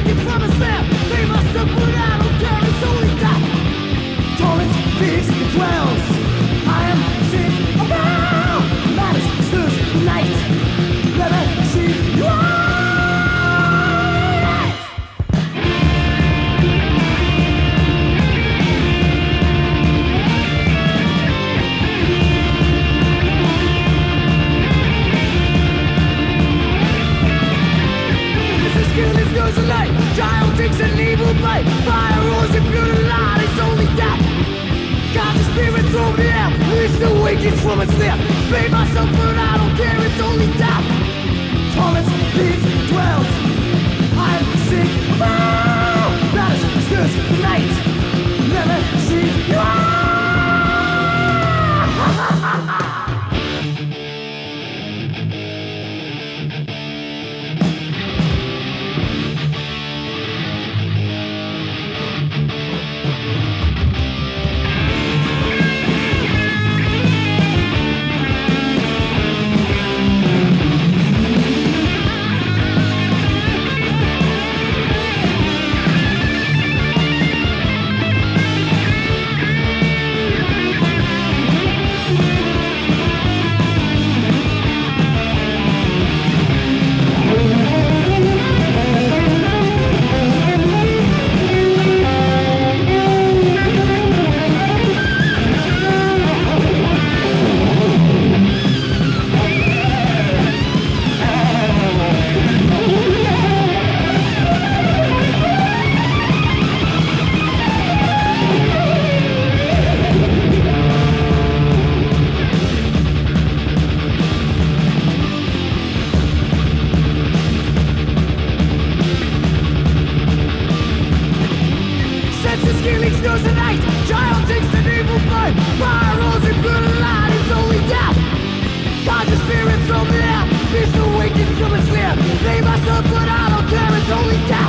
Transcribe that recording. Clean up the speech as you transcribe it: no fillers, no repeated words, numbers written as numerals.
wicked from his left. They must have put out on care, it's only death. Torrents, feeds, and dwells. I am sick of now. Matters, stirs, the night. Let me see you out. There's a light, child takes an evil bite. Fire roars and pure light, it's only death. God's spirit through the air, leads the wicked from its lair. Pay myself but I don't care, it's only death. Torments, feeds, dwells. I'm sick of all that is stirs the night. Never see you out. There's a night, child takes an evil blood. Fire rolls and pure light, it's only death. God's spirit from there, feeds the wicked from its lair. They must have put out on care, it's only death.